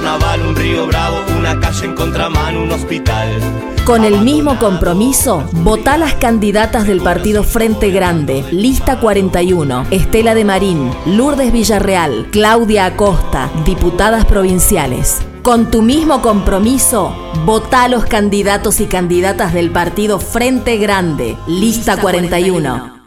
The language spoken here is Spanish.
carnaval, un río bravo, una calle en contramano, un hospital. Con el mismo compromiso, votá las candidatas del partido Frente Grande, lista 41, Estela de Marín, Lourdes Villarreal, Claudia Acosta, diputadas provinciales. Con tu mismo compromiso, votá los candidatos y candidatas del partido Frente Grande, lista 41.